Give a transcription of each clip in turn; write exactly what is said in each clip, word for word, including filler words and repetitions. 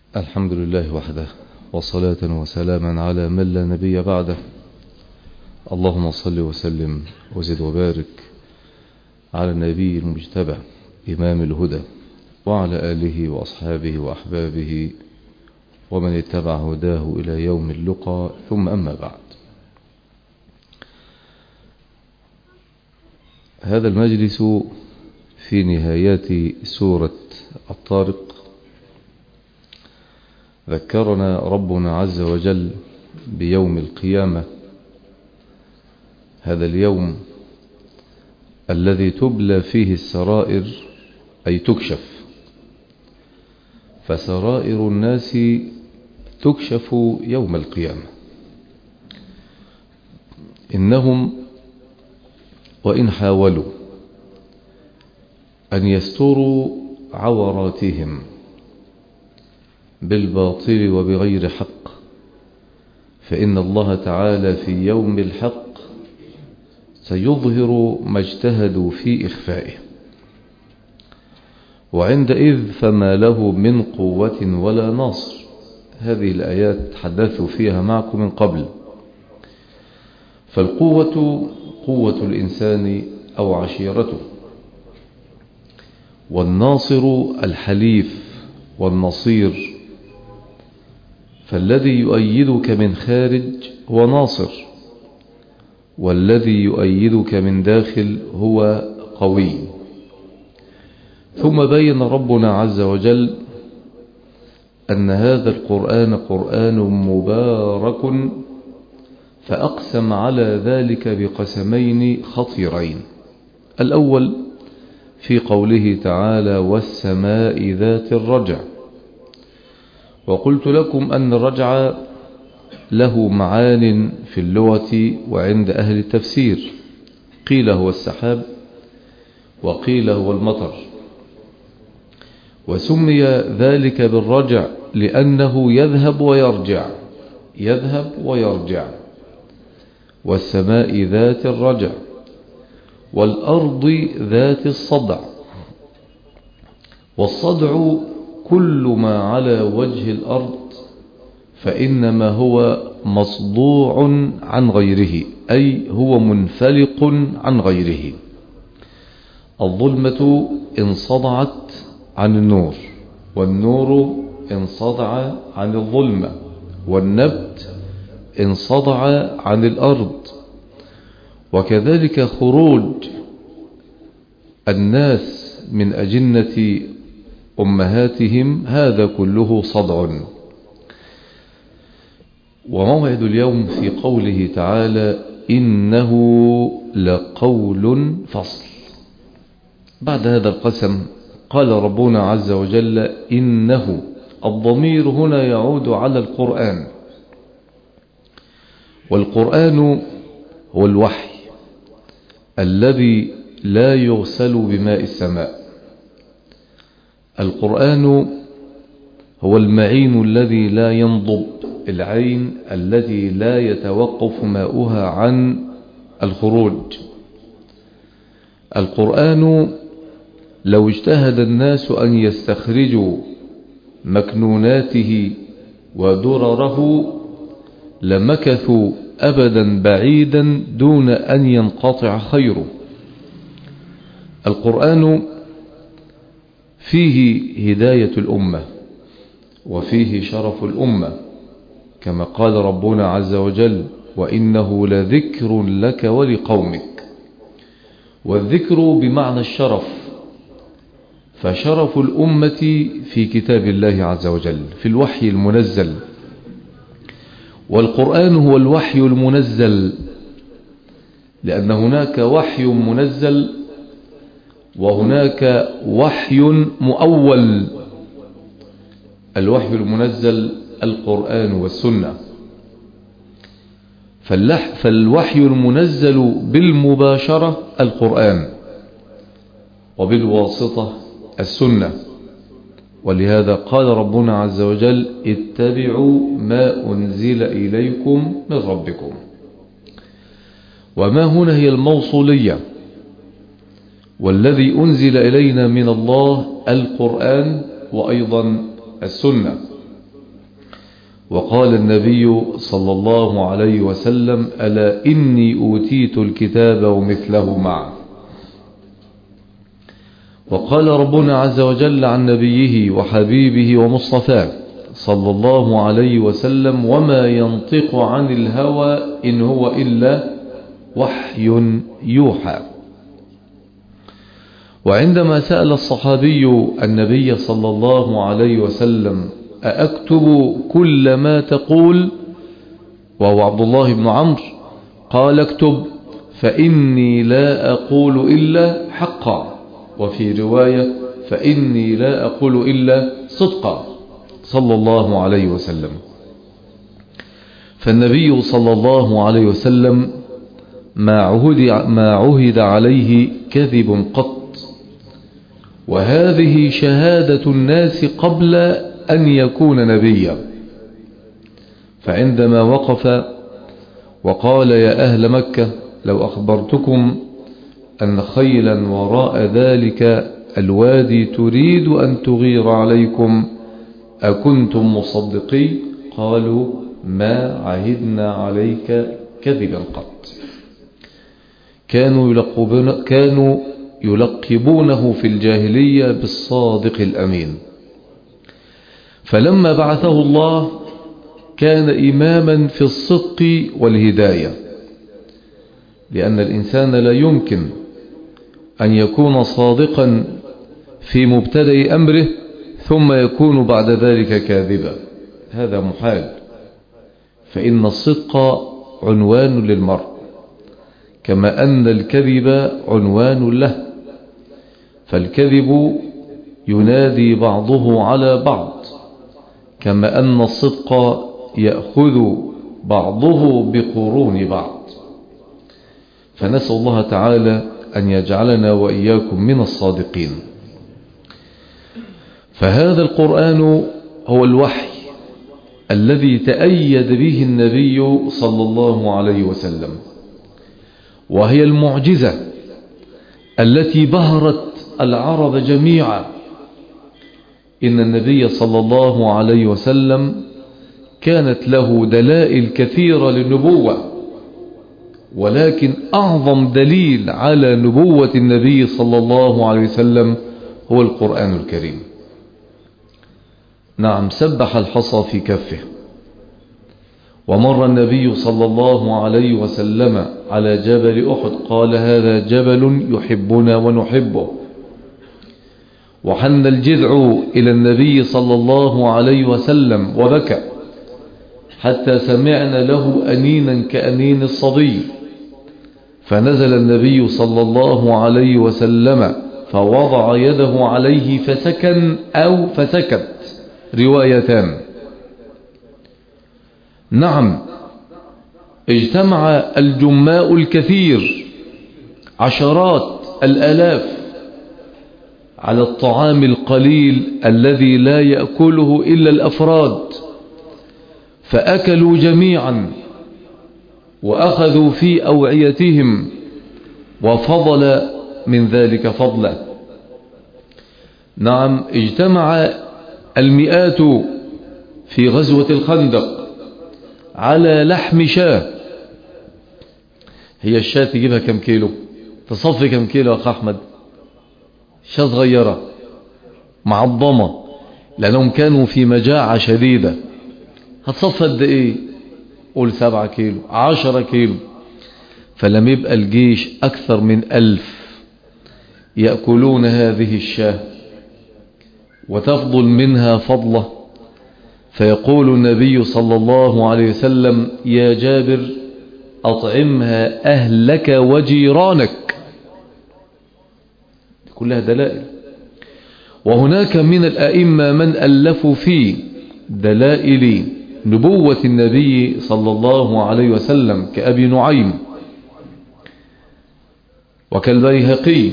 الحمد لله وحده، وصلاة وسلاما على من لا نبي بعده. اللهم صل وسلم وزد وبارك على النبي المجتبى إمام الهدى، وعلى آله وأصحابه وأحبابه ومن اتبع هداه إلى يوم اللقاء، ثم أما بعد. هذا المجلس في نهايات سورة الطارق. ذكرنا ربنا عز وجل بيوم القيامة، هذا اليوم الذي تبلى فيه السرائر، أي تكشف، فسرائر الناس تكشف يوم القيامة. إنهم وإن حاولوا أن يستروا عوراتهم بالباطل وبغير حق، فإن الله تعالى في يوم الحق سيظهر ما اجتهدوا في إخفائه، وعندئذ فما له من قوة ولا ناصر. هذه الآيات تحدثوا فيها معكم من قبل. فالقوة قوة الإنسان أو عشيرته، والناصر الحليف والنصير، فالذي يؤيدك من خارج هو ناصر، والذي يؤيدك من داخل هو قوي. ثم بين ربنا عز وجل أن هذا القرآن قرآن مبارك، فأقسم على ذلك بقسمين خطيرين. الأول في قوله تعالى: والسماء ذات الرجع. وقلت لكم أن الرجع له معان في اللغة وعند أهل التفسير، قيل هو السحاب وقيل هو المطر، وسمي ذلك بالرجع لأنه يذهب ويرجع يذهب ويرجع. والسماء ذات الرجع، والأرض ذات الصدع. والصدع كل ما على وجه الأرض، فإنما هو مصدوع عن غيره، أي هو منفلق عن غيره. الظلمة انصدعت عن النور، والنور انصدع عن الظلمة، والنبت انصدع عن الأرض. وكذلك خروج الناس من أجنة أمهاتهم، هذا كله صدع. وموعد اليوم في قوله تعالى: إنه لقول فصل. بعد هذا القسم قال ربنا عز وجل: إنه. الضمير هنا يعود على القرآن، والقرآن هو الوحي الذي لا يغسل بماء السماء. القرآن هو المعين الذي لا ينضب، العين التي لا يتوقف ماؤها عن الخروج. القرآن لو اجتهد الناس أن يستخرجوا مكنوناته ودرره لمكثوا أبدا بعيدا دون أن ينقطع خيره. القرآن فيه هداية الأمة، وفيه شرف الأمة، كما قال ربنا عز وجل: وإنه لذكر لك ولقومك. والذكر بمعنى الشرف، فشرف الأمة في كتاب الله عز وجل، في الوحي المنزل. والقرآن هو الوحي المنزل، لأن هناك وحي منزل وهناك وحي مؤول. الوحي المنزل القرآن والسنة، فالوحي المنزل بالمباشرة القرآن، وبالواسطة السنة. ولهذا قال ربنا عز وجل: اتبعوا ما أنزل إليكم من ربكم. وما هنا هي الموصولية، والذي أنزل إلينا من الله القرآن وأيضا السنة. وقال النبي صلى الله عليه وسلم: ألا إني أوتيت الكتاب ومثله معه. وقال ربنا عز وجل عن نبيه وحبيبه ومصطفاه صلى الله عليه وسلم: وما ينطق عن الهوى إن هو إلا وحي يوحى. وعندما سأل الصحابي النبي صلى الله عليه وسلم: أأكتب كل ما تقول؟ وهو عبد الله بن عمرو، قال: اكتب فإني لا أقول إلا حقا، وفي رواية: فإني لا أقول إلا صدقا، صلى الله عليه وسلم. فالنبي صلى الله عليه وسلم ما عهد, ما عهد عليه كذب قط، وهذه شهادة الناس قبل أن يكون نبيا. فعندما وقف وقال: يا أهل مكة، لو أخبرتكم أن خيلا وراء ذلك الوادي تريد أن تغير عليكم أكنتم مصدقي؟ قالوا: ما عهدنا عليك كذبا قط. كانوا يلقبون كانوا يلقبونه في الجاهلية بالصادق الأمين. فلما بعثه الله كان إماما في الصدق والهداية، لأن الإنسان لا يمكن أن يكون صادقا في مبتدأ أمره ثم يكون بعد ذلك كاذبا، هذا محال. فإن الصدق عنوان للمرء، كما أن الكذب عنوان له. فالكذب ينادي بعضه على بعض، كما أن الصدق يأخذ بعضه بقرون بعض. فنسأل الله تعالى أن يجعلنا وإياكم من الصادقين. فهذا القرآن هو الوحي الذي تأيد به النبي صلى الله عليه وسلم، وهي المعجزة التي بهرت العرب جميعا. إن النبي صلى الله عليه وسلم كانت له دلائل كثيرة للنبوة، ولكن أعظم دليل على نبوة النبي صلى الله عليه وسلم هو القرآن الكريم. نعم، سبح الحصى في كفه. ومر النبي صلى الله عليه وسلم على جبل أحد، قال: هذا جبل يحبنا ونحبه. وحن الجذع إلى النبي صلى الله عليه وسلم وبكى، حتى سمعنا له أنينا كأنين الصبي. فنزل النبي صلى الله عليه وسلم فوضع يده عليه فسكن أو فسكت، روايتان. نعم، اجتمع الجماء الكثير، عشرات الآلاف، على الطعام القليل الذي لا يأكله إلا الأفراد، فأكلوا جميعا وأخذوا في أوعيتهم، وفضل من ذلك فضلا. نعم، اجتمع المئات في غزوة الخندق على لحم شاة. هي الشاة تجيبها كم كيلو؟ تصفي كم كيلو يا أخ أحمد؟ شاة صغيرة معظمة، لأنهم كانوا في مجاعة شديدة. هتصفى قد إيه؟ قول سبعة كيلو، عشرة كيلو. فلم يبقى الجيش أكثر من ألف يأكلون هذه الشاة، وتفضل منها فضلة. فيقول النبي صلى الله عليه وسلم: يا جابر، أطعمها أهلك وجيرانك. كلها دلائل. وهناك من الأئمة من ألفوا في دلائل نبوة النبي صلى الله عليه وسلم كأبي نعيم وكالبيهقي.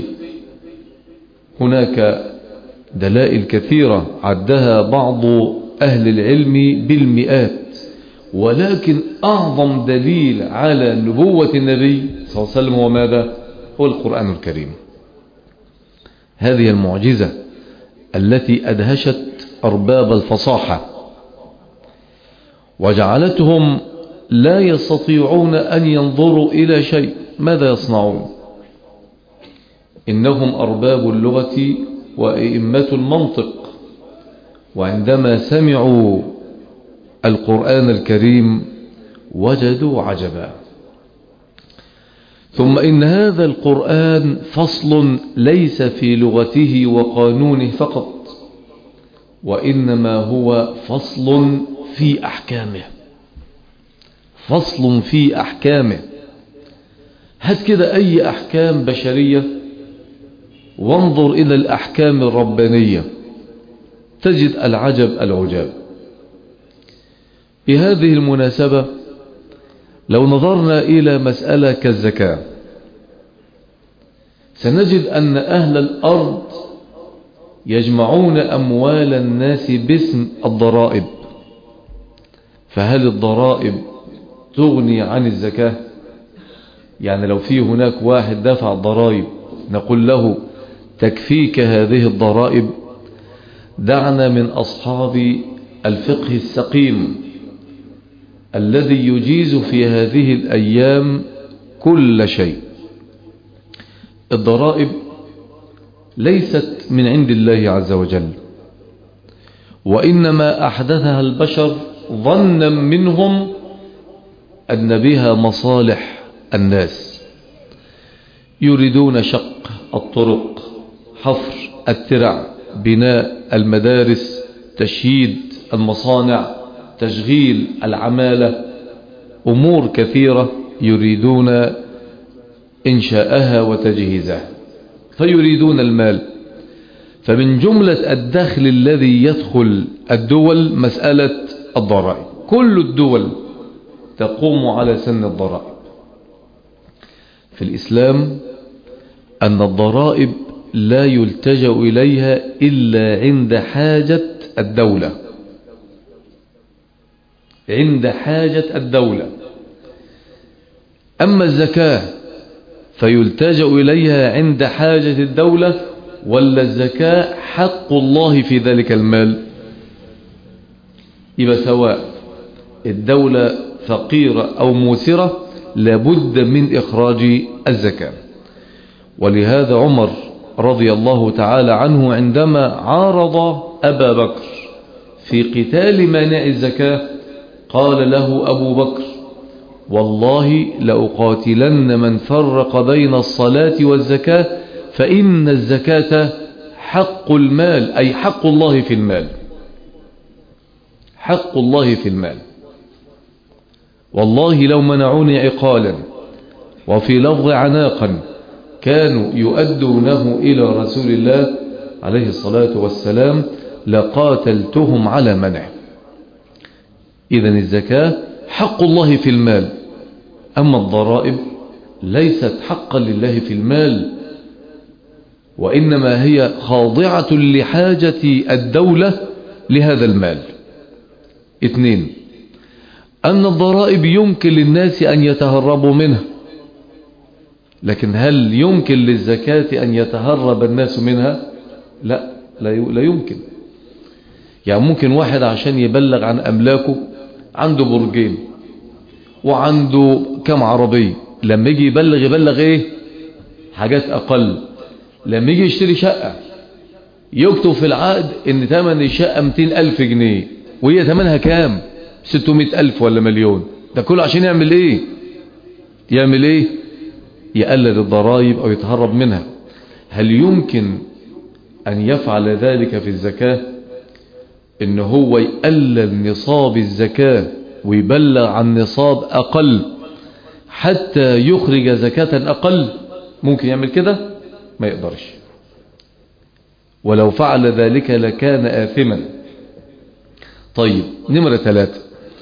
هناك دلائل كثيرة عدها بعض أهل العلم بالمئات، ولكن أعظم دليل على نبوة النبي صلى الله عليه وسلم هو ماذا؟ هو القرآن الكريم. هذه المعجزة التي أدهشت أرباب الفصاحة. وجعلتهم لا يستطيعون أن ينظروا إلى شيء. ماذا يصنعون؟ إنهم أرباب اللغة وأئمة المنطق، وعندما سمعوا القرآن الكريم وجدوا عجبا. ثم إن هذا القرآن فصل ليس في لغته وقانونه فقط، وإنما هو فصل في أحكامه، فصل في أحكامه. هات كده أي أحكام بشرية وانظر إلى الأحكام الربانية تجد العجب العجاب. بهذه المناسبة لو نظرنا إلى مسألة كالزكاة سنجد أن أهل الأرض يجمعون أموال الناس باسم الضرائب. فهل الضرائب تغني عن الزكاة؟ يعني لو في هناك واحد دفع الضرائب نقول له تكفيك هذه الضرائب؟ دعنا من أصحاب الفقه السقيم الذي يجيز في هذه الأيام كل شيء. الضرائب ليست من عند الله عز وجل، وإنما أحدثها البشر ظنا منهم أن بها مصالح الناس. يريدون شق الطرق، حفر الترع، بناء المدارس، تشييد المصانع، تشغيل العمالة، أمور كثيرة يريدون إنشاءها وتجهيزها، فيريدون المال. فمن جملة الدخل الذي يدخل الدول مسألة الضرائب. كل الدول تقوم على سن الضرائب. في الإسلام أن الضرائب لا يلتجأ إليها إلا عند حاجة الدولة، عند حاجة الدولة. أما الزكاة فيلتجأ إليها عند حاجة الدولة، ولا الزكاة حق الله في ذلك المال؟ يبقى سواء الدولة فقيرة أو موسرة لابد من إخراج الزكاة. ولهذا عمر رضي الله تعالى عنه عندما عارض أبا بكر في قتال مانع الزكاة قال له أبو بكر: والله لأقاتلن من فرق بين الصلاة والزكاة، فإن الزكاة حق المال، أي حق الله في المال، حق الله في المال. والله لو منعوني عقالا وفي لفظ عناقا كانوا يؤدونه إلى رسول الله عليه الصلاة والسلام لقاتلتهم على منعه. إذن الزكاة حق الله في المال، أما الضرائب ليست حقا لله في المال، وإنما هي خاضعة لحاجة الدولة لهذا المال. اثنين، أن الضرائب يمكن للناس أن يتهربوا منها، لكن هل يمكن للزكاة أن يتهرب الناس منها؟ لا، لا يمكن. يعني ممكن واحد عشان يبلغ عن أملاكه عنده برجين وعنده كم عربية، لما يجي يبلغ يبلغ ايه؟ حاجات أقل. لما يجي يشتري شقة يكتب في العقد ان ثمن الشقة مئتين ألف جنيه، وهي ثمنها كام؟ ستمائة ألف ولا مليون. ده كله عشان يعمل ايه؟ يعمل ايه؟ يقلل الضرائب او يتهرب منها. هل يمكن ان يفعل ذلك في الزكاة؟ ان هو يقلل نصاب الزكاة ويبلغ عن نصاب اقل حتى يخرج زكاة اقل؟ ممكن يعمل كده؟ ما يقدرش. ولو فعل ذلك لكان آثما. طيب، نمرة ثلاثة،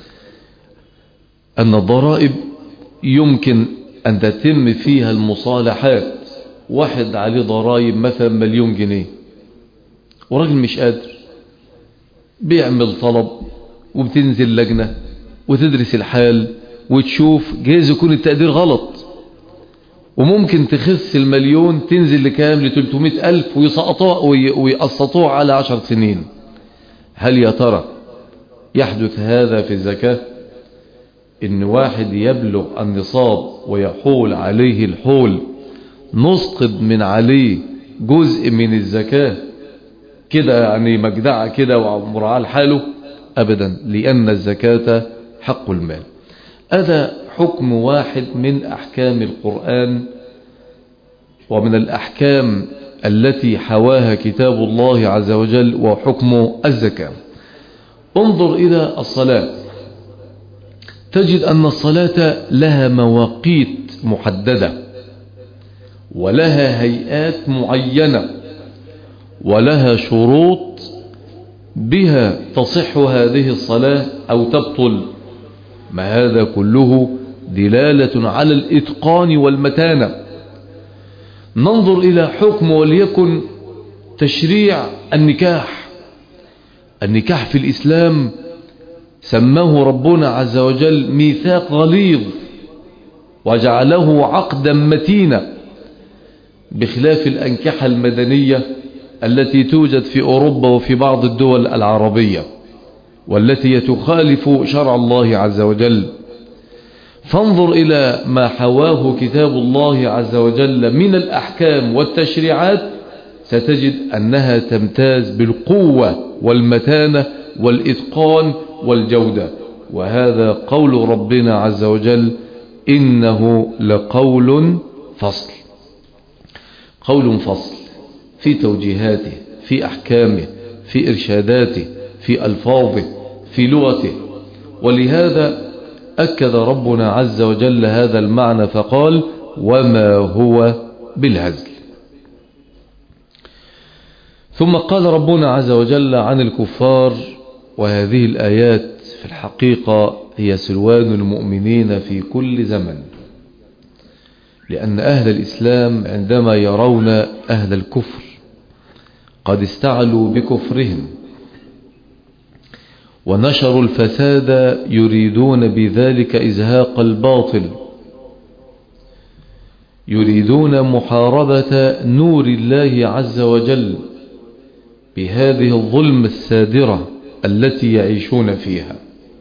أن الضرائب يمكن أن تتم فيها المصالحات. واحد عليه ضرائب مثلا مليون جنيه وراجل مش قادر، بيعمل طلب وبتنزل لجنة وتدرس الحال وتشوف، جايز يكون التقدير غلط، وممكن تخس المليون تنزل لكام؟ لثلاثمائة ألف، ويسقطوها ويقسطوها على عشر سنين. هل يا ترى يحدث هذا في الزكاة؟ إن واحد يبلغ النصاب ويحول عليه الحول نسقط من عليه جزء من الزكاة كده يعني مجدعة كده ومراعاة لحاله؟ أبدا، لأن الزكاة حق المال. هذا حكم واحد من أحكام القرآن ومن الأحكام التي حواها كتاب الله عز وجل، وحكم الزكاة. انظر إلى الصلاة، تجد أن الصلاة لها مواقيت محددة ولها هيئات معينة ولها شروط بها تصح هذه الصلاة أو تبطل. ما هذا كله دلالة على الإتقان والمتانة. ننظر إلى حكم وليكن تشريع النكاح. النكاح في الإسلام سماه ربنا عز وجل ميثاق غليظ وجعله عقدا متينا، بخلاف الأنكحة المدنية التي توجد في أوروبا وفي بعض الدول العربية والتي تخالف شرع الله عز وجل. فانظر إلى ما حواه كتاب الله عز وجل من الأحكام والتشريعات، ستجد أنها تمتاز بالقوة والمتانة والإتقان والجودة. وهذا قول ربنا عز وجل: إنه لقول فصل. قول فصل في توجيهاته، في أحكامه، في إرشاداته، في ألفاظه، في لغته. ولهذا أكد ربنا عز وجل هذا المعنى فقال: وما هو بالهزل. ثم قال ربنا عز وجل عن الكفار، وهذه الآيات في الحقيقة هي سلوان المؤمنين في كل زمن، لأن أهل الإسلام عندما يرون أهل الكفر قد استعلوا بكفرهم ونشروا الفساد يريدون بذلك إزهاق الباطل، يريدون محاربة نور الله عز وجل بهذه الظلم السادرة التي يعيشون فيها،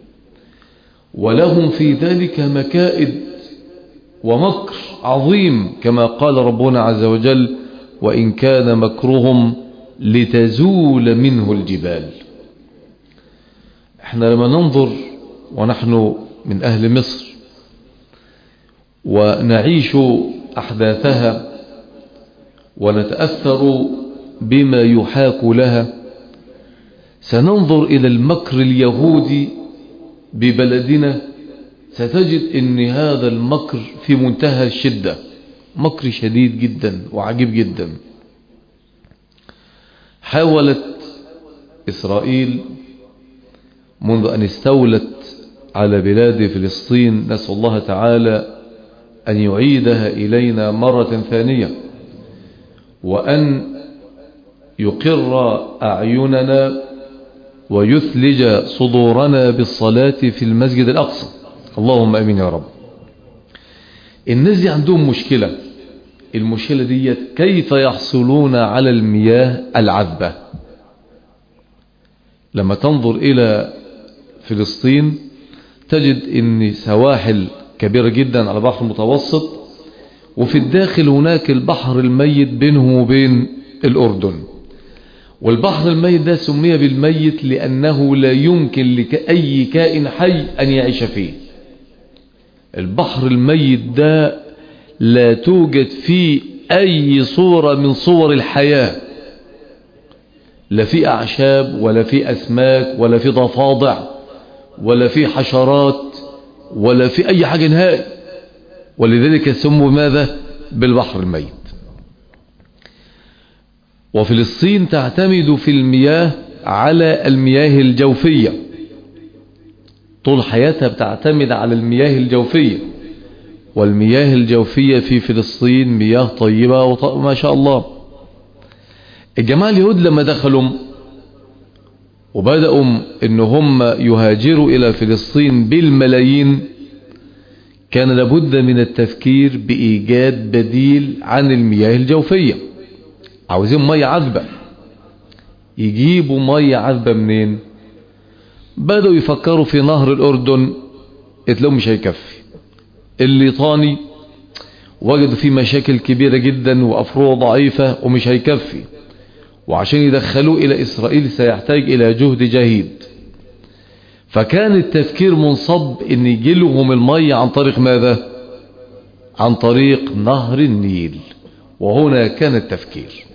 ولهم في ذلك مكائد ومكر عظيم، كما قال ربنا عز وجل: وإن كان مكرهم لتزول منه الجبال. احنا لما ننظر ونحن من أهل مصر ونعيش أحداثها ونتأثر بما يحاك لها، سننظر إلى المكر اليهودي ببلدنا، ستجد أن هذا المكر في منتهى الشدة، مكر شديد جدا وعجيب جدا. حاولت إسرائيل منذ أن استولت على بلاد فلسطين، نسأل الله تعالى أن يعيدها إلينا مرة ثانية، وأن يقر أعيننا ويثلج صدورنا بالصلاة في المسجد الأقصى، اللهم أمين يا رب. الناس دي عندهم مشكلة، المشكلة دي كيف يحصلون على المياه العذبة. لما تنظر إلى فلسطين تجد أن سواحل كبيرة جدا على البحر المتوسط، وفي الداخل هناك البحر الميت بينه وبين الأردن. والبحر الميت ده سمي بالميت لأنه لا يمكن لأي كائن حي أن يعيش فيه. البحر الميت ده لا توجد فيه أي صورة من صور الحياة، لا في أعشاب ولا في أسماك ولا في ضفادع ولا في حشرات ولا في أي حاجة نهائي، ولذلك سموا ماذا؟ بالبحر الميت. وفلسطين تعتمد في المياه على المياه الجوفية، طول حياتها بتعتمد على المياه الجوفية، والمياه الجوفية في فلسطين مياه طيبة وما شاء الله. الجماعة اليهود لما دخلوا وبدأوا ان هم يهاجروا الى فلسطين بالملايين، كان لابد من التفكير بإيجاد بديل عن المياه الجوفية. عاوزين مية عذبة، يجيبوا مية عذبة منين؟ بدأوا يفكروا في نهر الأردن، قلت لهم مش هيكفي. الليطاني وجدوا فيه مشاكل كبيرة جدا وأفروع ضعيفة ومش هيكفي، وعشان يدخلوه إلى إسرائيل سيحتاج إلى جهد جهيد. فكان التفكير منصب إن يجيلهم المية عن طريق ماذا؟ عن طريق نهر النيل. وهنا كان التفكير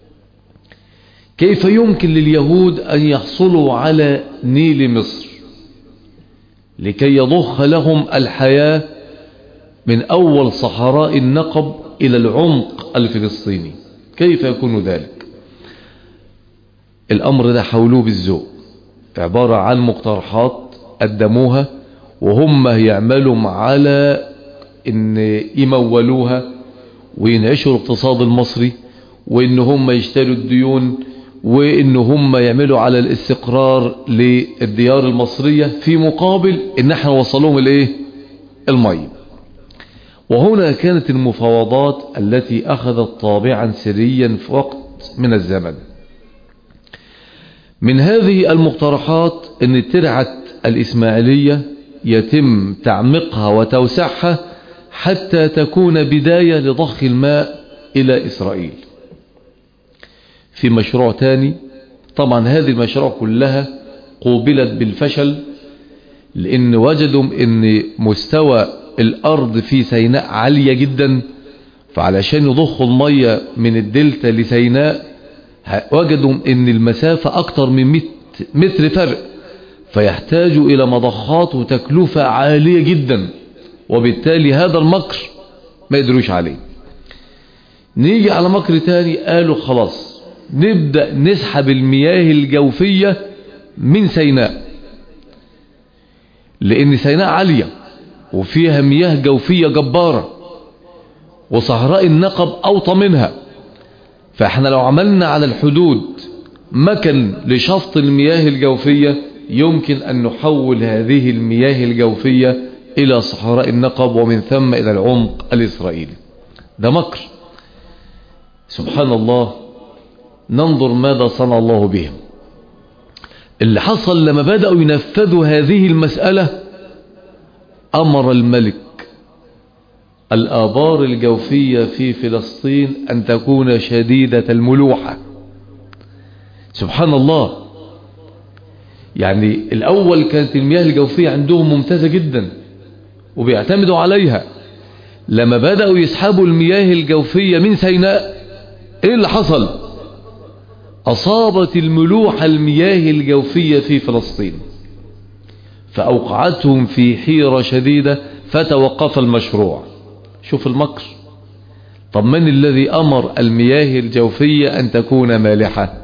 كيف يمكن لليهود أن يحصلوا على نيل مصر لكي يضخ لهم الحياة من أول صحراء النقب إلى العمق الفلسطيني. كيف يكون ذلك؟ الأمر ده حولوه بالذوق، عبارة عن مقترحات قدموها وهم يعملوا على إن يمولوها وينعشوا الاقتصاد المصري، وإن هم يشتروا الديون، وإن هم يعملوا على الاستقرار للديار المصرية في مقابل إن احنا وصلوهم الإيه؟ المية. وهنا كانت المفاوضات التي أخذت طابعا سريا في وقت من الزمن. من هذه المقترحات أن ترعة الإسماعيلية يتم تعميقها وتوسعها حتى تكون بداية لضخ الماء إلى إسرائيل. في مشروع تاني، طبعا هذه المشروع كلها قوبلت بالفشل، لأن وجدوا أن مستوى الأرض في سيناء عالية جدا، فعلشان يضخوا المية من الدلتا لسيناء وجدوا أن المسافة أكتر من متر فرق، فيحتاجوا إلى مضخات وتكلفة عالية جدا، وبالتالي هذا المكر ما يدروش عليه. نيجي على مكر تاني، قالوا خلاص نبدأ نسحب المياه الجوفية من سيناء، لأن سيناء عالية وفيها مياه جوفية جبارة، وصحراء النقب أوطى منها. فاحنا لو عملنا على الحدود مكن لشفط المياه الجوفية يمكن أن نحول هذه المياه الجوفية إلى صحراء النقب ومن ثم إلى العمق الإسرائيلي. ده مكر. سبحان الله، ننظر ماذا صنع الله بهم. اللي حصل لما بدأوا ينفذوا هذه المسألة، أمر الملك الآبار الجوفية في فلسطين أن تكون شديدة الملوحة. سبحان الله، يعني الأول كانت المياه الجوفية عندهم ممتازة جدا وبيعتمدوا عليها. لما بدأوا يسحبوا المياه الجوفية من سيناء، إيه اللي حصل؟ أصابت الملوحة المياه الجوفية في فلسطين، فأوقعتهم في حيرة شديدة، فتوقف المشروع. شوف المكر. طب من الذي أمر المياه الجوفية أن تكون مالحة؟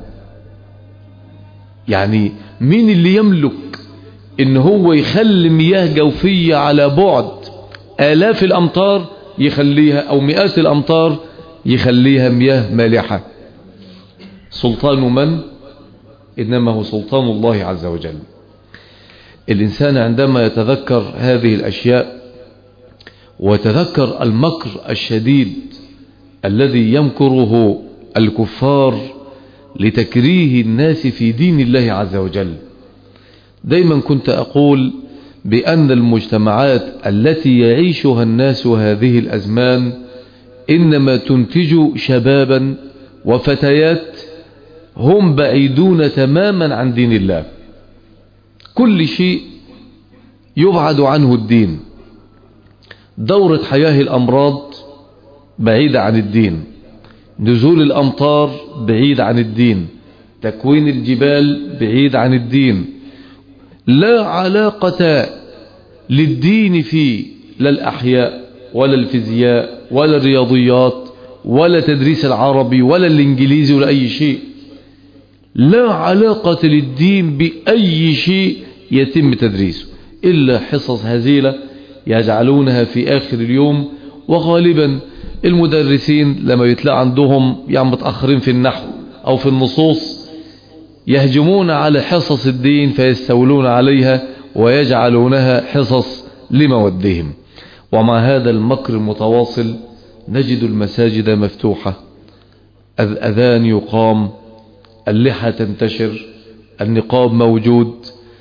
يعني مين اللي يملك إن هو يخلي مياه جوفية على بعد آلاف الأمتار يخليها، أو مئات الأمتار يخليها مياه مالحة؟ سلطان من؟ إنما هو سلطان الله عز وجل. الإنسان عندما يتذكر هذه الأشياء ويتذكر المكر الشديد الذي يمكره الكفار لتكريه الناس في دين الله عز وجل، دايما كنت أقول بأن المجتمعات التي يعيشها الناس هذه الأزمان إنما تنتج شبابا وفتيات هم بعيدون تماما عن دين الله. كل شيء يبعد عنه الدين. دورة حياة الأمراض بعيدة عن الدين، نزول الأمطار بعيد عن الدين، تكوين الجبال بعيد عن الدين. لا علاقة للدين في لا الأحياء ولا الفيزياء ولا الرياضيات ولا تدريس العربي ولا الإنجليزي ولا أي شيء. لا علاقة للدين بأي شيء يتم تدريسه إلا حصص هزيلة يجعلونها في آخر اليوم. وغالبا المدرسين لما يتلاقى عندهم يعني متأخرين في النحو أو في النصوص يهجمون على حصص الدين فيستولون عليها ويجعلونها حصص لمودهم. ومع هذا المكر المتواصل نجد المساجد مفتوحة، الأذان يقام، اللحى تنتشر، النقاب موجود،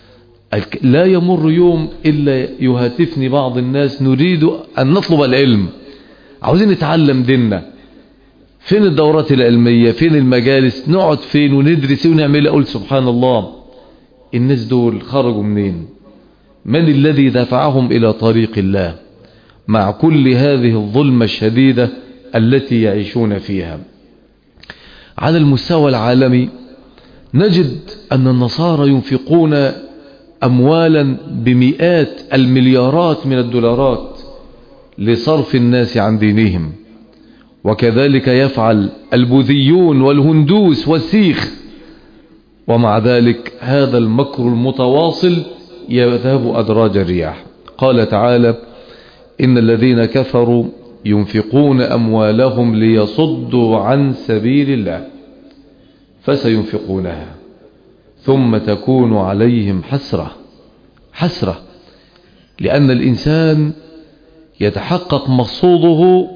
لا يمر يوم إلا يهاتفني بعض الناس نريد أن نطلب العلم، عاوزين نتعلم ديننا، فين الدورات العلمية، فين المجالس، نقعد فين وندرس ونعمل. أقول سبحان الله، الناس دول خرجوا منين؟ من الذي دفعهم إلى طريق الله مع كل هذه الظلمة الشديدة التي يعيشون فيها؟ على المستوى العالمي نجد أن النصارى ينفقون أموالا بمئات المليارات من الدولارات لصرف الناس عن دينهم، وكذلك يفعل البوذيون والهندوس والسيخ، ومع ذلك هذا المكر المتواصل يذهب أدراج الرياح. قال تعالى: إن الذين كفروا ينفقون أموالهم ليصدوا عن سبيل الله فسينفقونها ثم تكون عليهم حسرة حسرة لأن الإنسان يتحقق مقصوده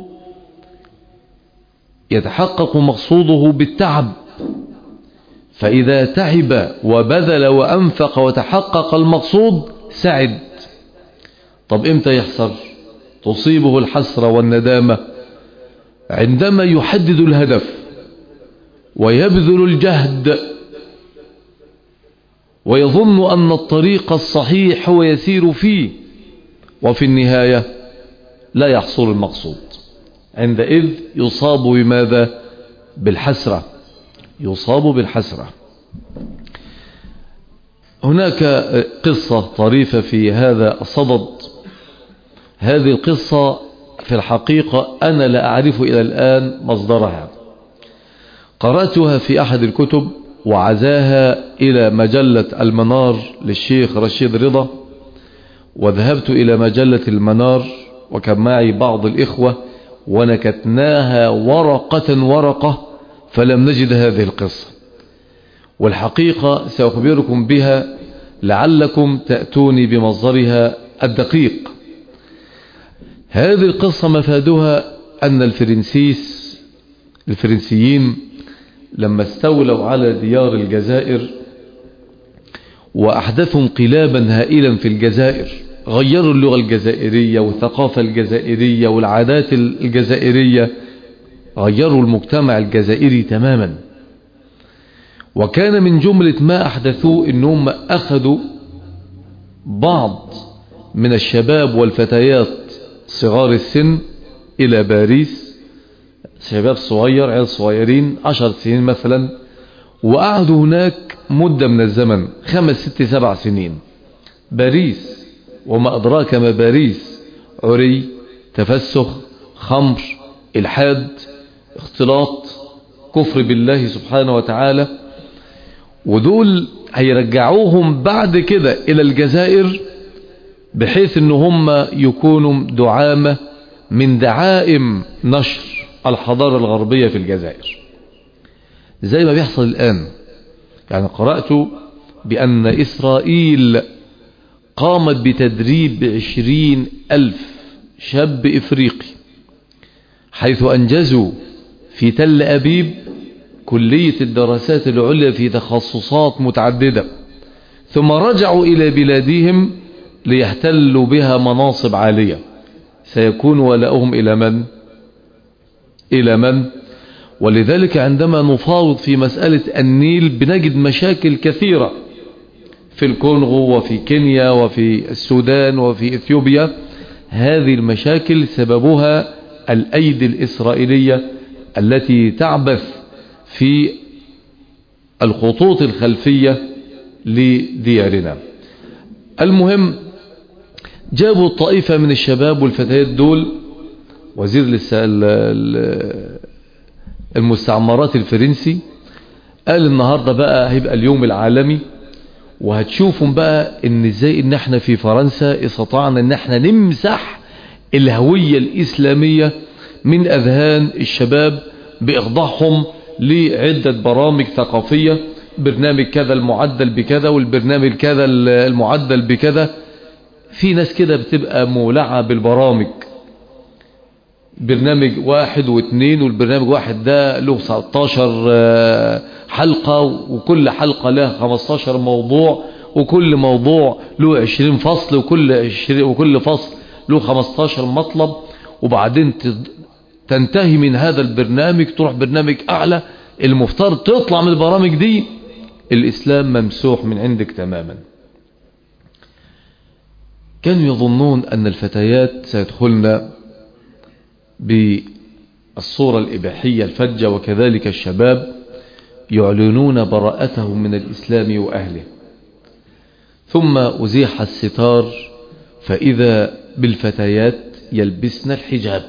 يتحقق مقصوده بالتعب، فإذا تعب وبذل وأنفق وتحقق المقصود سعد. طب إمتى يحصر؟ تصيبه الحسرة والندامة عندما يحدد الهدف ويبذل الجهد ويظن أن الطريق الصحيح هو يسير فيه، وفي النهاية لا يحصل المقصود. عندئذ يصاب بماذا؟ بالحسرة، يصاب بالحسرة. هناك قصة طريفة في هذا الصدد. هذه القصة في الحقيقة أنا لا أعرف إلى الآن مصدرها، قرأتها في أحد الكتب وعزاها إلى مجلة المنار للشيخ رشيد رضا، وذهبت إلى مجلة المنار وكان معي بعض الإخوة ونكتناها ورقة ورقة فلم نجد هذه القصة، والحقيقة سأخبركم بها لعلكم تأتوني بمصدرها الدقيق. هذه القصة مفادها أن الفرنسيس الفرنسيين لما استولوا على ديار الجزائر وأحدثوا انقلابا هائلا في الجزائر، غيروا اللغة الجزائرية والثقافة الجزائرية والعادات الجزائرية، غيروا المجتمع الجزائري تماما. وكان من جملة ما أحدثوه إنهم أخذوا بعض من الشباب والفتيات صغار السن إلى باريس، شباب صغير، عيال صغيرين عشر سنين مثلا، وقعدوا هناك مدة من الزمن خمس ست سبع سنين. باريس وما أدراك ما باريس، عري، تفسخ، خمر، إلحاد، اختلاط، كفر بالله سبحانه وتعالى. ودول هيرجعوهم بعد كده إلى الجزائر بحيث ان هم يكونوا دعامة من دعائم نشر الحضارة الغربية في الجزائر زي ما بيحصل الآن. يعني قرأت بأن إسرائيل قامت بتدريب عشرين ألف شاب إفريقي، حيث أنجزوا في تل أبيب كلية الدراسات العليا في تخصصات متعددة، ثم رجعوا إلى بلادهم ليحتلوا بها مناصب عالية. سيكون ولاؤهم إلى من؟ إلى من؟ ولذلك عندما نفاوض في مسألة النيل بنجد مشاكل كثيرة في الكونغو وفي كينيا وفي السودان وفي إثيوبيا. هذه المشاكل سببها الأيدي الإسرائيلية التي تعبث في الخطوط الخلفية لديارنا. المهم جابوا الطائفة من الشباب والفتيات دول، وزير المستعمرات الفرنسي قال النهاردة بقى هيبقى اليوم العالمي، وهتشوفوا بقى ان ازاي ان احنا في فرنسا استطعنا ان احنا نمسح الهوية الإسلامية من أذهان الشباب بإخضاعهم لعدة برامج ثقافية، برنامج كذا المعدل بكذا والبرنامج كذا المعدل بكذا. في ناس كده بتبقى مولعة بالبرامج، برنامج واحد واثنين، والبرنامج واحد ده له ستاشر حلقة وكل حلقة لها خمستاشر موضوع، وكل موضوع له عشرين فصل، وكل, عشرين وكل فصل له خمستاشر مطلب، وبعدين تنتهي من هذا البرنامج تروح برنامج أعلى. المفترض تطلع من البرامج دي الإسلام ممسوح من عندك تماما. كانوا يظنون أن الفتيات سيدخلن بالصورة الإباحية الفجة، وكذلك الشباب يعلنون براءتهم من الإسلام وأهله. ثم أزيح الستار فإذا بالفتيات يلبسن الحجاب،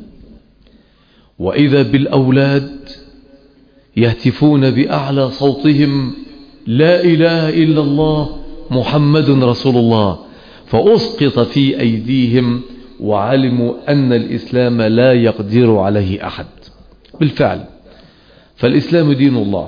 وإذا بالأولاد يهتفون بأعلى صوتهم لا إله إلا الله محمد رسول الله، فأسقط في أيديهم وعلموا أن الإسلام لا يقدر عليه أحد. بالفعل فالإسلام دين الله،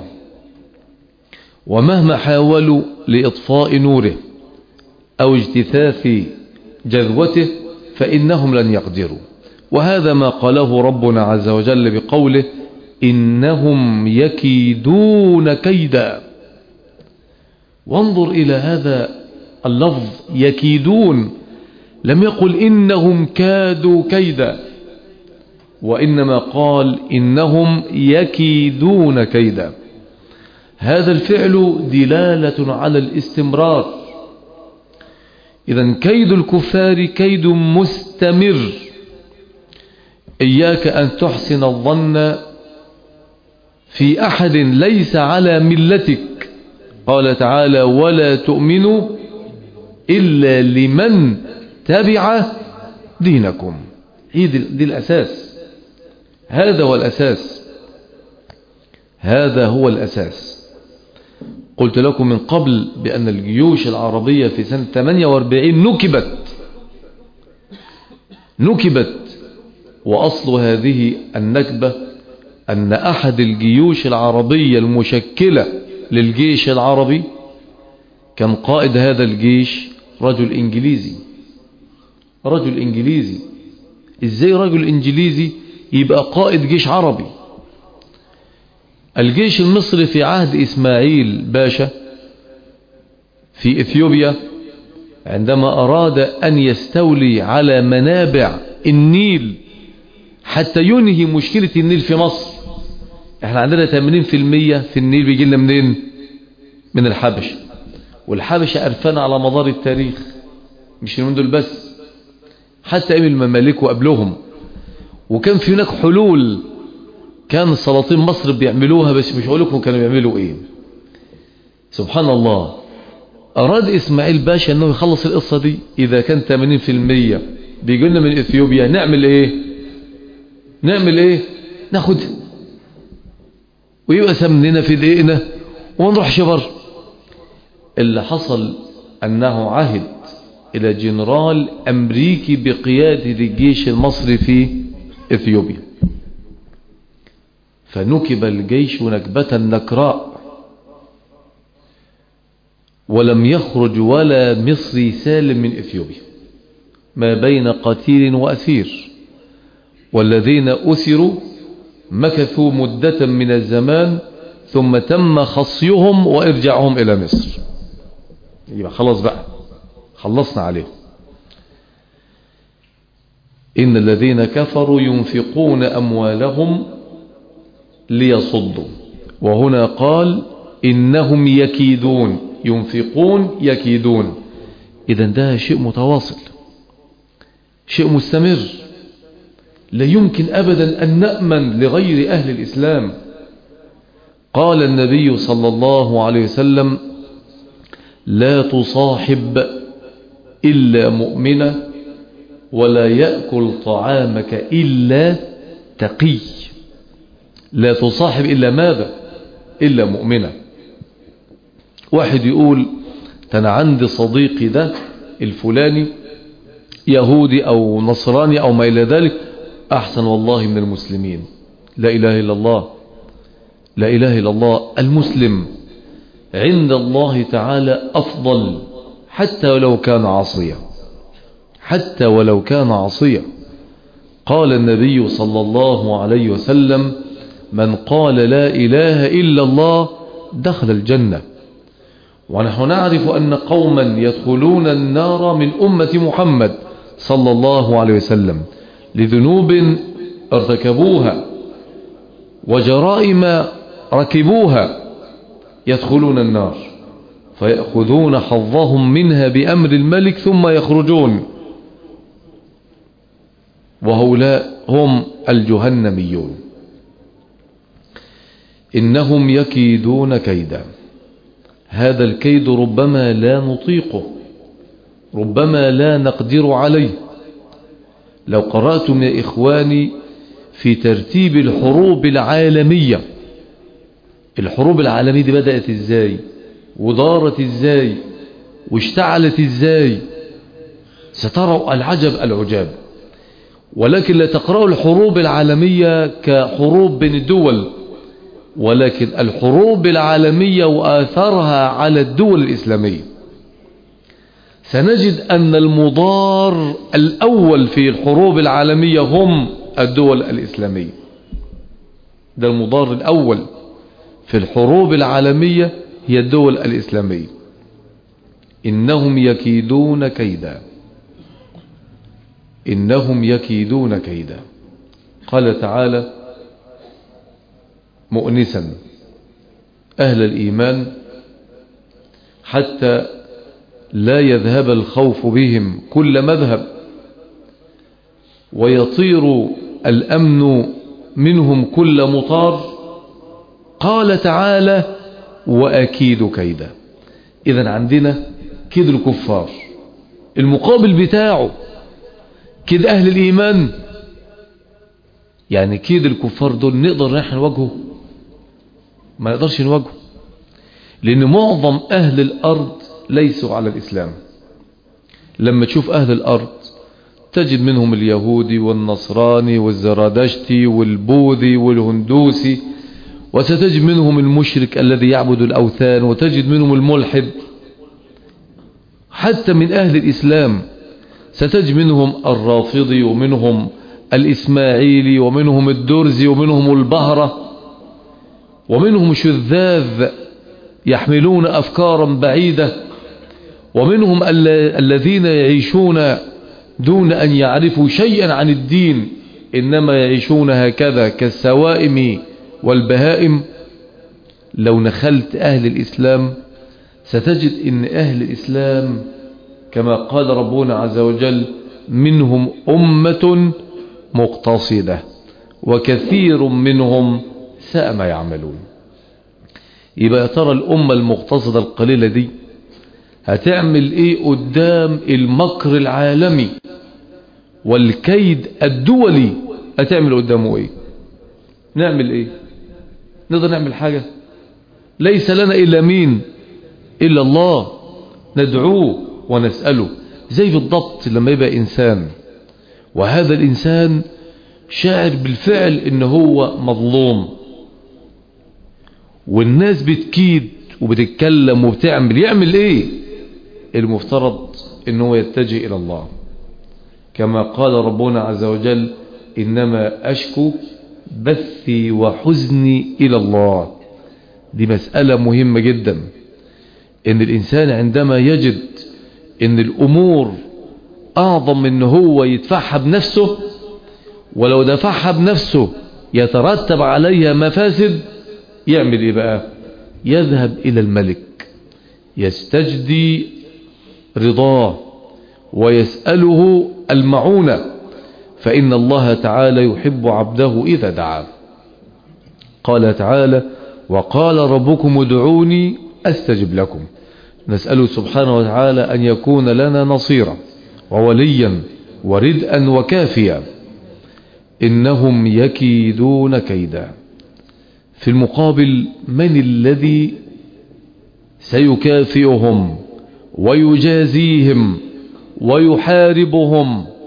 ومهما حاولوا لإطفاء نوره أو اجتثاث جذوته فإنهم لن يقدروا. وهذا ما قاله ربنا عز وجل بقوله إنهم يكيدون كيدا. وانظر إلى هذا اللفظ يكيدون، لم يقل إنهم كادوا كيدا، وإنما قال إنهم يكيدون كيدا. هذا الفعل دلالة على الاستمرار. إذن كيد الكفار كيد مستمر. إياك أن تحسن الظن في أحد ليس على ملتك. قال تعالى ولا تؤمنوا إلا لمن تبع دينكم. دي, دي الأساس، هذا هو الأساس، هذا هو الأساس. قلت لكم من قبل بأن الجيوش العربية في سنة ثمانية وأربعين نكبت نكبت وأصل هذه النكبة أن أحد الجيوش العربية المشكلة للجيش العربي كان قائد هذا الجيش رجل إنجليزي. رجل إنجليزي. إزاي رجل إنجليزي يبقى قائد جيش عربي؟ الجيش المصري في عهد إسماعيل باشا في إثيوبيا عندما أراد أن يستولي على منابع النيل حتى ينهي مشكلة النيل في مصر. احنا عندنا ثمانين بالمئة في النيل بيجي لنا منين؟ من الحبش، والحبش أرفان على مدار التاريخ، مش من دول بس، حتى أيام المماليك وقبلهم. وكان في هناك حلول كان سلاطين مصر بيعملوها، بس مش هقول لكم كانوا بيعملوا ايه. سبحان الله. أراد إسماعيل باشا أنه يخلص القصة دي. إذا كان ثمانين بالمئة بيجي لنا من إثيوبيا نعمل إيه؟ نعمل إيه؟ ناخد ويبقى سمننا في دقيقنا ونروح شبر. اللي حصل أنه عهد إلى جنرال أمريكي بقيادة الجيش المصري في إثيوبيا، فنكب الجيش نكبة نكراء، ولم يخرج ولا مصري سالم من إثيوبيا، ما بين قتيل وأسير. والذين أسروا مكثوا مدة من الزمان ثم تم خصيهم وإرجاعهم إلى مصر. يبقى خلاص بقى خلصنا عليهم. إن الذين كفروا ينفقون أموالهم ليصدوا، وهنا قال إنهم يكيدون. ينفقون يكيدون. إذن ده شيء متواصل، شيء مستمر. لا يمكن أبدا أن نأمن لغير أهل الإسلام. قال النبي صلى الله عليه وسلم لا تصاحب إلا مؤمنة ولا يأكل طعامك إلا تقي. لا تصاحب إلا ماذا؟ إلا مؤمنة. واحد يقول أنا عندي صديقي ده الفلاني يهودي أو نصراني أو ما إلى ذلك، أحسن والله من المسلمين. لا إله إلا الله، لا إله إلا الله. المسلم عند الله تعالى أفضل حتى ولو كان عاصيا، حتى ولو كان عاصيا. قال النبي صلى الله عليه وسلم من قال لا إله إلا الله دخل الجنة. ونحن نعرف أن قوما يدخلون النار من أمة محمد صلى الله عليه وسلم لذنوب ارتكبوها وجرائم ركبوها، يدخلون النار فيأخذون حظهم منها بأمر الملك ثم يخرجون، وهؤلاء هم الجهنميون. إنهم يكيدون كيدا. هذا الكيد ربما لا نطيقه، ربما لا نقدر عليه. لو قرأتم يا إخواني في ترتيب الحروب العالمية، الحروب العالمية دي بدأت إزاي ودارت إزاي واشتعلت إزاي، ستروا العجب العجاب. ولكن لا تقرأوا الحروب العالمية كحروب بين الدول، ولكن الحروب العالمية وآثارها على الدول الإسلامية. سنجد أن المضار الأول في الحروب العالمية هم الدول الإسلامية. ده المضار الأول في الحروب العالمية هي الدول الإسلامية. إنهم يكيدون كيدا، إنهم يكيدون كيدا. قال تعالى مؤنسا أهل الإيمان حتى لا يذهب الخوف بهم كل مذهب ويطير الأمن منهم كل مطار. قال تعالى وأكيد كيدا. إذن عندنا كيد الكفار، المقابل بتاعه كيد أهل الإيمان. يعني كيد الكفار دول نقدر نحن نواجهه؟ ما نقدرش نواجهه، لأن معظم أهل الأرض ليسوا على الإسلام. لما تشوف أهل الأرض تجد منهم اليهودي والنصراني والزرادشتي والبوذي والهندوسي، وستجد منهم المشرك الذي يعبد الأوثان، وتجد منهم الملحد. حتى من أهل الإسلام ستجد منهم الرافضي ومنهم الإسماعيلي ومنهم الدرزي ومنهم البهرة ومنهم شذاذ يحملون أفكارا بعيدة، ومنهم الذين يعيشون دون أن يعرفوا شيئا عن الدين، إنما يعيشون هكذا كالسوائم والبهائم. لو نخلت أهل الإسلام ستجد إن أهل الإسلام كما قال ربنا عز وجل منهم أمة مقتصدة وكثير منهم ساء ما يعملون. يبقى ترى الأمة المقتصدة القليلة دي هتعمل إيه قدام المكر العالمي والكيد الدولي؟ هتعمل قدامه إيه؟ نعمل إيه؟ نقدر نعمل حاجة؟ ليس لنا إلا مين؟ إلا الله، ندعوه ونسأله. زي بالضبط لما يبقى إنسان وهذا الإنسان شاعر بالفعل إن هو مظلوم والناس بتكيد وبتتكلم وبتعمل، يعمل إيه؟ المفترض إنه يتجه إلى الله، كما قال ربنا عز وجل إنما أشكو بثي وحزني إلى الله. دي مسألة مهمة جدا، إن الإنسان عندما يجد إن الأمور أعظم من هو يدفعها بنفسه، ولو دفعها بنفسه يترتب عليها مفاسد، يعمل إيه بقى؟ يذهب إلى الملك يستجدي رضاه ويسأله المعونة، فإن الله تعالى يحب عبده إذا دعاه. قال تعالى وقال ربكم ادعوني أستجب لكم. نسأله سبحانه وتعالى أن يكون لنا نصيرا ووليا وردءا وكافيا. إنهم يكيدون كيدا. في المقابل من الذي سيكافئهم ويجازيهم ويحاربهم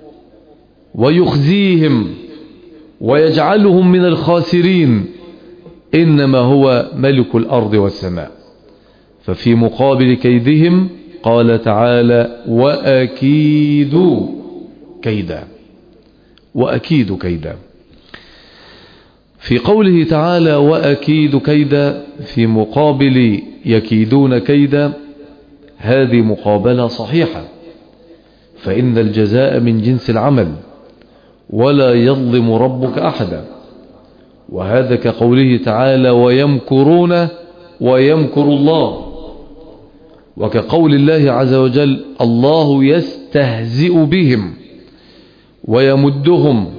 ويخزيهم ويجعلهم من الخاسرين؟ إنما هو ملك الأرض والسماء. ففي مقابل كيدهم قال تعالى وأكيد كيدا، وأكيد كيدا. في قوله تعالى وأكيد كيدا في مقابل يكيدون كيدا، هذه مقابلة صحيحة، فإن الجزاء من جنس العمل ولا يظلم ربك أحدا. وهذا كقوله تعالى ويمكرون ويمكر الله، وكقول الله عز وجل الله يستهزئ بهم ويمدهم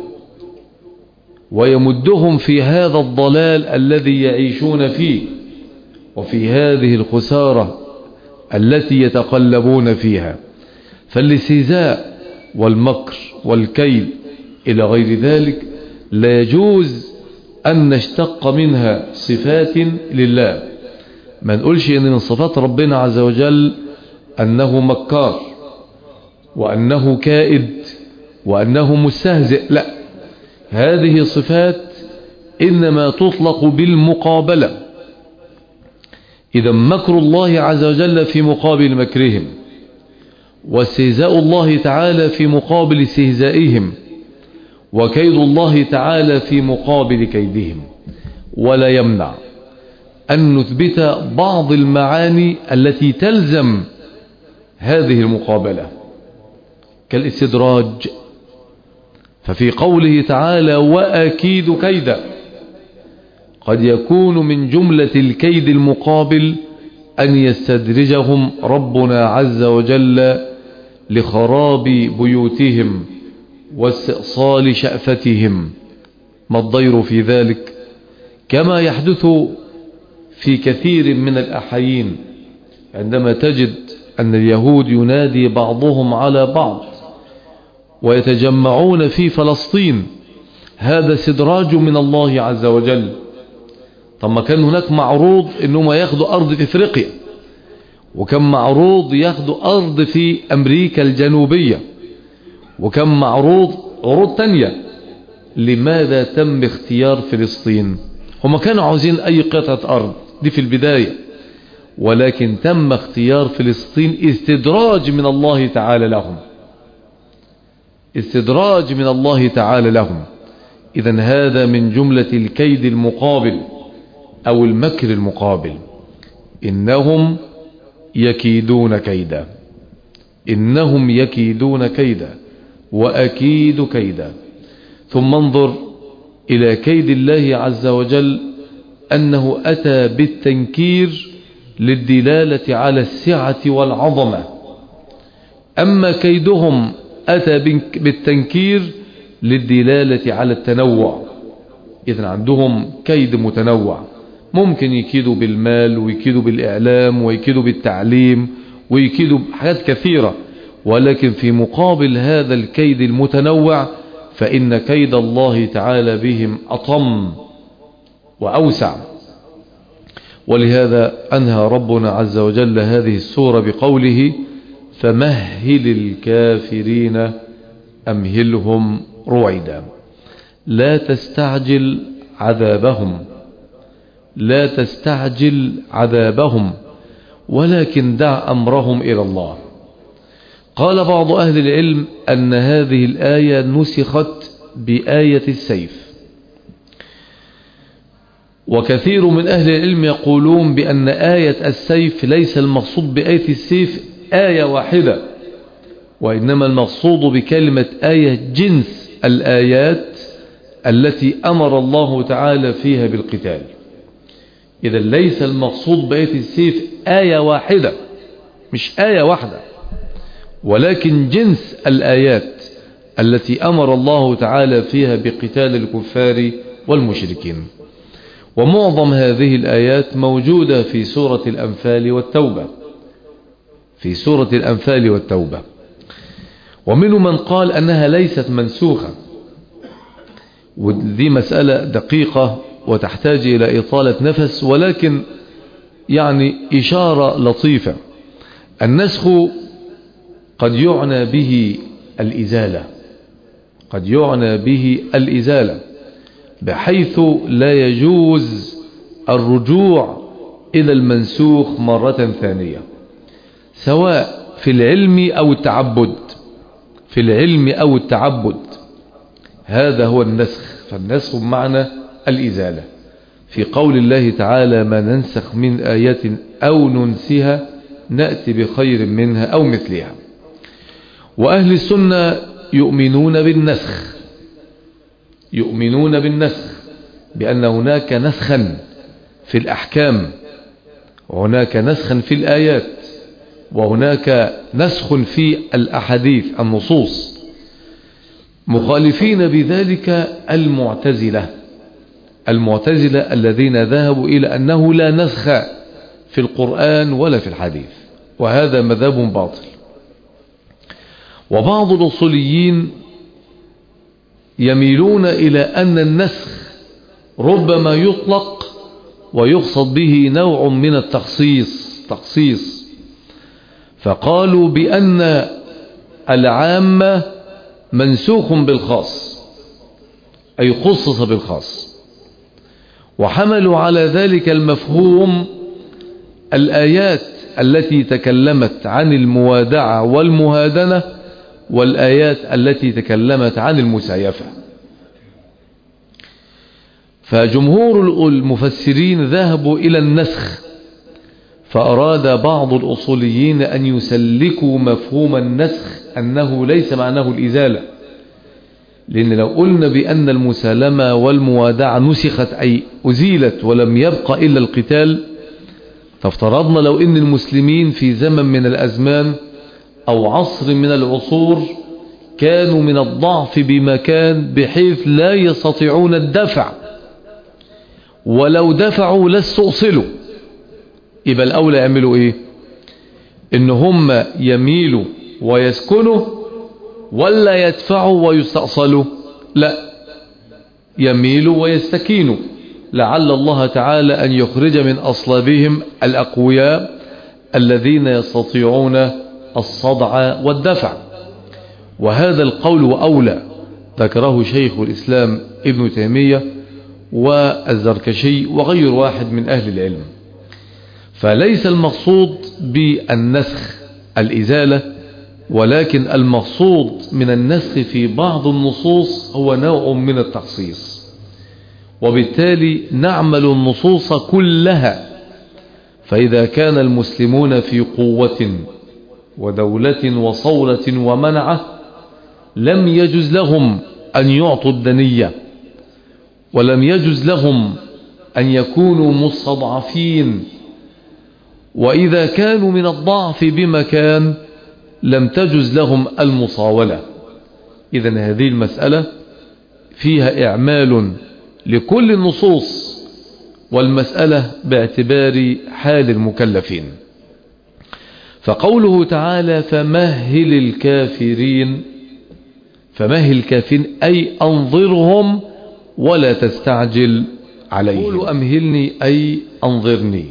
ويمدهم في هذا الضلال الذي يعيشون فيه وفي هذه الخسارة التي يتقلبون فيها. فالاستهزاء والمكر والكيد إلى غير ذلك لا يجوز أن نشتق منها صفات لله. ما نقولش أن من صفات ربنا عز وجل أنه مكار وأنه كائد وأنه مستهزئ، لا، هذه صفات إنما تطلق بالمقابلة. إذا مكر الله عز وجل في مقابل مكرهم، واستهزاء الله تعالى في مقابل استهزائهم، وكيد الله تعالى في مقابل كيدهم. ولا يمنع أن نثبت بعض المعاني التي تلزم هذه المقابلة كالاستدراج. ففي قوله تعالى وأكيد كيدا قد يكون من جملة الكيد المقابل أن يستدرجهم ربنا عز وجل لخراب بيوتهم واستئصال شأفتهم. ما الضير في ذلك؟ كما يحدث في كثير من الأحايين عندما تجد أن اليهود ينادي بعضهم على بعض ويتجمعون في فلسطين، هذا استدراج من الله عز وجل. طب ما كان هناك معروض انهم ياخدوا ارض في افريقيا، وكان معروض ياخدوا ارض في امريكا الجنوبية، وكان معروض عروض تانية. لماذا تم اختيار فلسطين؟ هم كانوا عاوزين اي قطعة ارض دي في البداية، ولكن تم اختيار فلسطين استدراج من الله تعالى لهم، استدراج من الله تعالى لهم. إذن هذا من جملة الكيد المقابل أو المكر المقابل. إنهم يكيدون كيدا، إنهم يكيدون كيدا وأكيد كيدا. ثم انظر إلى كيد الله عز وجل أنه أتى بالتنكير للدلالة على السعة والعظمة، أما كيدهم أتى بالتنكير للدلالة على التنوع. إذن عندهم كيد متنوع، ممكن يكيدوا بالمال ويكيدوا بالإعلام ويكيدوا بالتعليم ويكيدوا بحاجات كثيرة، ولكن في مقابل هذا الكيد المتنوع فإن كيد الله تعالى بهم أطم وأوسع. ولهذا أنهى ربنا عز وجل هذه السورة بقوله فمهل الكافرين أمهلهم رويدا. لا تستعجل عذابهم، لا تستعجل عذابهم، ولكن دع أمرهم إلى الله. قال بعض أهل العلم أن هذه الآية نسخت بآية السيف، وكثير من أهل العلم يقولون بأن آية السيف ليس المقصود بآية السيف آية واحدة، وإنما المقصود بكلمة آية جنس الآيات التي أمر الله تعالى فيها بالقتال. إذا ليس المقصود بآية السيف آية واحدة، مش آية واحدة، ولكن جنس الآيات التي أمر الله تعالى فيها بقتال الكفار والمشركين. ومعظم هذه الآيات موجودة في سورة الأنفال والتوبة، في سورة الأنفال والتوبة. ومنهم من قال أنها ليست منسوخة، ودي مسألة دقيقة وتحتاج إلى إطالة نفس، ولكن يعني إشارة لطيفة. النسخ قد يعنى به الإزالة، قد يعنى به الإزالة، بحيث لا يجوز الرجوع إلى المنسوخ مرة ثانية، سواء في العلم أو التعبد، في العلم أو التعبد، هذا هو النسخ. فالنسخ بمعنى الإزالة في قول الله تعالى ما ننسخ من آية أو ننسها نأتي بخير منها أو مثلها. وأهل السنة يؤمنون بالنسخ يؤمنون بالنسخ بأن هناك نسخا في الأحكام وهناك نسخا في الآيات وهناك نسخ في الأحاديث النصوص. مخالفين بذلك المعتزلة المعتزلة الذين ذهبوا إلى أنه لا نسخ في القرآن ولا في الحديث، وهذا مذهب باطل. وبعض الأصوليين يميلون إلى أن النسخ ربما يطلق ويقصد به نوع من التخصيص تخصيص فقالوا بأن العام منسوخ بالخاص أي خصص بالخاص، وحملوا على ذلك المفهوم الآيات التي تكلمت عن الموادعة والمهادنة والآيات التي تكلمت عن المسايفة. فجمهور المفسرين ذهبوا إلى النسخ، فأراد بعض الأصوليين أن يسلكوا مفهوم النسخ أنه ليس معناه الإزالة، لأن لو قلنا بأن المسالمة والموادعة نسخت أي أزيلت ولم يبقى إلا القتال، فافترضنا لو أن المسلمين في زمن من الأزمان أو عصر من العصور كانوا من الضعف بمكان بحيث لا يستطيعون الدفع، ولو دفعوا لاستؤصلوا، يبقى الأولى يعملوا إيه؟ إن هم يميلوا ويسكنوا ولا يدفعوا ويستأصلوا؟ لا، يميلوا ويستكينوا لعل الله تعالى أن يخرج من أصلابهم الأقوياء الذين يستطيعون الصدع والدفع. وهذا القول أولى ذكره شيخ الإسلام ابن تيمية والزركشي وغير واحد من أهل العلم. فليس المقصود بالنسخ الإزالة، ولكن المقصود من النسخ في بعض النصوص هو نوع من التخصيص، وبالتالي نعمل النصوص كلها. فإذا كان المسلمون في قوة ودولة وصولة ومنعة لم يجوز لهم أن يعطوا الدنية، ولم يجوز لهم أن يكونوا مستضعفين، وإذا كانوا من الضعف بمكان لم تجوز لهم المصاولة. إذن هذه المسألة فيها إعمال لكل النصوص، والمسألة باعتبار حال المكلفين. فقوله تعالى فمهل الكافرين، فمهل الكافرين أي أنظرهم ولا تستعجل عليهم. قولوا أمهلني أي أنظرني،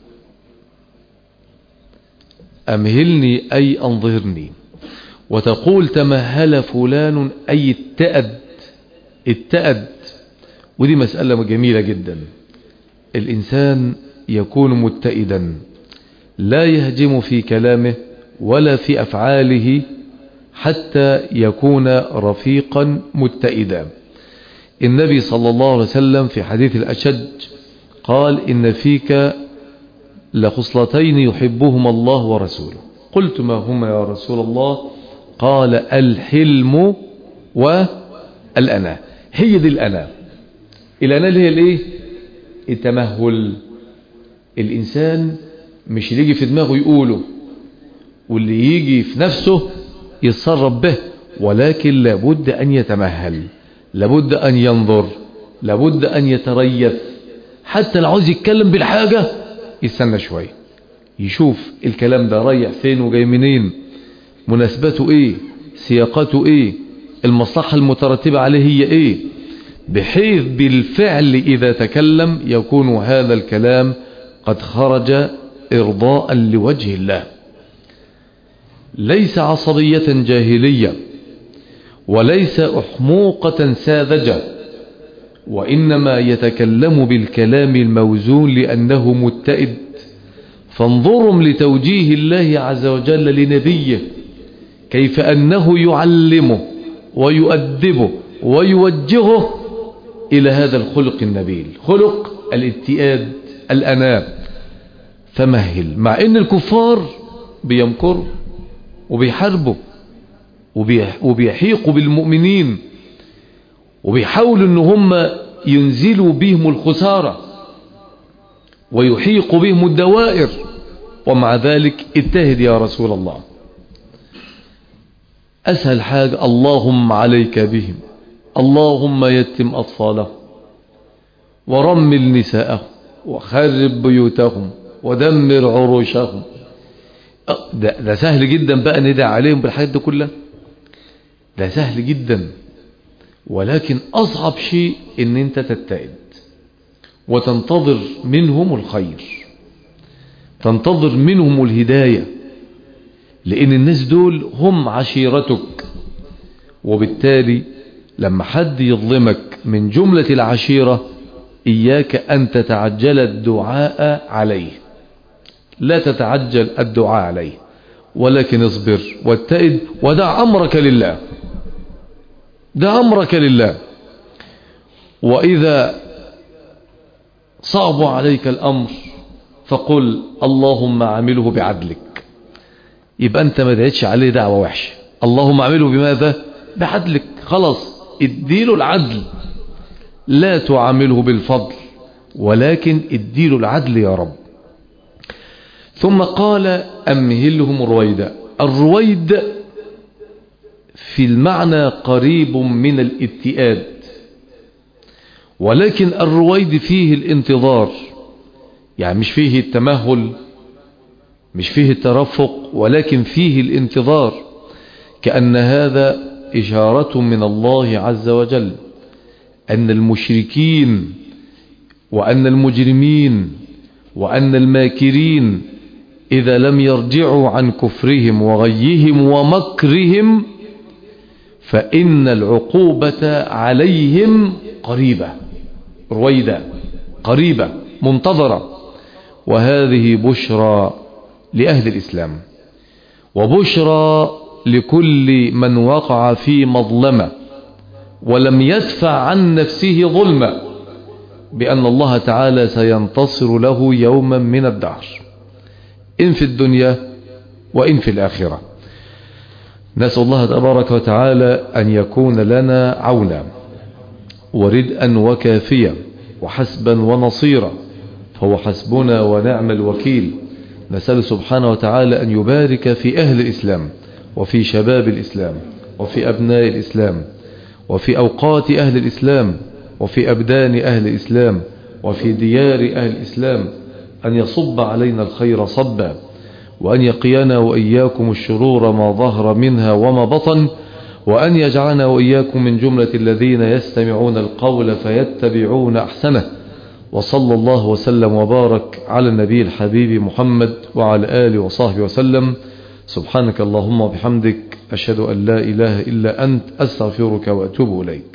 أمهلني أي أنظرني. وتقول تمهل فلان أي اتأد اتأد ودي مسألة جميلة جدا. الإنسان يكون متئدا لا يهجم في كلامه ولا في أفعاله حتى يكون رفيقا متئدا. النبي صلى الله عليه وسلم في حديث الأشج قال إن فيك لخصلتين يحبهما الله ورسوله. قلت ما هما يا رسول الله؟ قال الحلم والأناة. هي دي الأناة. الأناة اللي هي الايه؟ التمهل. الإنسان مش اللي يجي في دماغه يقوله واللي يجي في نفسه يتصرف به، ولكن لابد أن يتمهل، لابد أن ينظر، لابد أن يتريث. حتى لو عاوز يتكلم بالحاجة يستنى شوية يشوف الكلام ده رايح فين وجاي منين، مناسبته ايه، سياقته ايه، المصلحة المترتبة عليه هي ايه، بحيث بالفعل إذا تكلم يكون هذا الكلام قد خرج إرضاء لوجه الله. ليس عصبية جاهلية وليس أحموقة ساذجة، وإنما يتكلم بالكلام الموزون لأنه متئد. فانظرهم لتوجيه الله عز وجل لنبيه كيف أنه يعلمه ويؤدبه ويوجهه إلى هذا الخلق النبيل، خلق الاتئاد الأناة. فمهل، مع ان الكفار بيمكروا وبيحاربوا وبيحيقوا بالمؤمنين وبيحاولوا ان هم ينزلوا بهم الخسارة ويحيقوا بهم الدوائر، ومع ذلك اجتهد يا رسول الله. أسهل حاجة اللهم عليك بهم، اللهم يتم أطفالهم ورمل نساءهم وخرب بيوتهم ودمر عروشهم. ده, ده سهل جدا بقى ندعي عليهم بالحاجات دي كلها، ده سهل جدا. ولكن أصعب شيء ان انت تتعد وتنتظر منهم الخير، تنتظر منهم الهداية، لان الناس دول هم عشيرتك. وبالتالي لما حد يظلمك من جملة العشيرة إياك أن تتعجل الدعاء عليه، لا تتعجل الدعاء عليه، ولكن اصبر واتئد ودع أمرك لله، دع أمرك لله. وإذا صعب عليك الأمر فقل اللهم عامله بعدلك، يبقى أنت ما دعيتش عليه دعوة وحشة. اللهم عامله بماذا؟ بعدلك، خلاص اديله العدل، لا تعامله بالفضل ولكن اديله العدل يا رب. ثم قال أمهلهم رويدا. الرويد في المعنى قريب من الاتئاد، ولكن الرويد فيه الانتظار، يعني مش فيه التمهل، مش فيه الترفق، ولكن فيه الانتظار، كأن هذا إشارة من الله عز وجل أن المشركين وأن المجرمين وأن الماكرين إذا لم يرجعوا عن كفرهم وغيهم ومكرهم فإن العقوبة عليهم قريبة، رويدة قريبة منتظرة. وهذه بشرى لأهل الإسلام، وبشرى لكل من وقع في مظلمة ولم يدفع عن نفسه ظلمة، بأن الله تعالى سينتصر له يوما من الدهر، إن في الدنيا وإن في الآخرة. نسأل الله تبارك وتعالى أن يكون لنا عونا وردءا وكافيا وحسبا ونصيرا، فهو حسبنا ونعم الوكيل. نسأل سبحانه وتعالى أن يبارك في أهل الإسلام وفي شباب الإسلام وفي أبناء الإسلام وفي أوقات أهل الإسلام وفي أبدان أهل الإسلام وفي ديار أهل الإسلام، أن يصب علينا الخير صبا، وأن يقينا وإياكم الشرور ما ظهر منها وما بطن، وأن يجعلنا وإياكم من جملة الذين يستمعون القول فيتبعون أحسنه. وصلى الله وسلم وبارك على النبي الحبيب محمد وعلى آله وصحبه وسلم. سبحانك اللهم وبحمدك، أشهد أن لا إله إلا أنت، أستغفرك وأتوب إليك.